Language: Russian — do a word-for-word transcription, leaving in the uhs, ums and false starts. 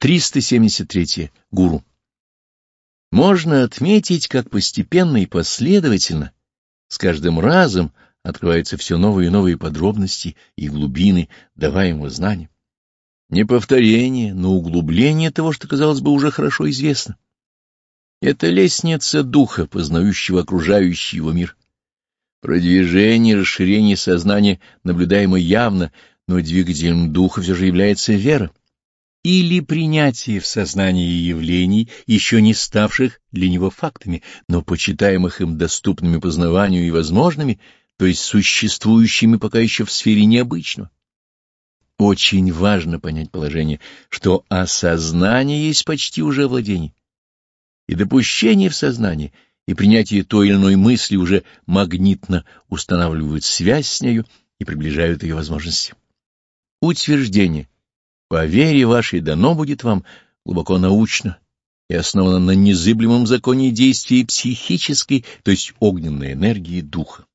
триста семьдесят три. Гуру. Можно отметить, как постепенно и последовательно, с каждым разом открываются все новые и новые подробности и глубины даваемого знания. Не повторение, но углубление того, что, казалось бы, уже хорошо известно. Это лестница духа, познающего окружающий его мир. Продвижение, расширение сознания наблюдаемо явно, но двигателем духа все же является вера. Или принятие в сознании явлений, еще не ставших для него фактами, но почитаемых им доступными познаванию и возможными, то есть существующими пока еще в сфере необычного. Очень важно понять положение, что осознание есть почти уже владение, и допущение в сознании, и принятие той или иной мысли уже магнитно устанавливают связь с нею и приближают ее возможности. Утверждение «по вере вашей дано будет вам» глубоко научно и основано на незыблемом законе действия психической, то есть огненной энергии духа.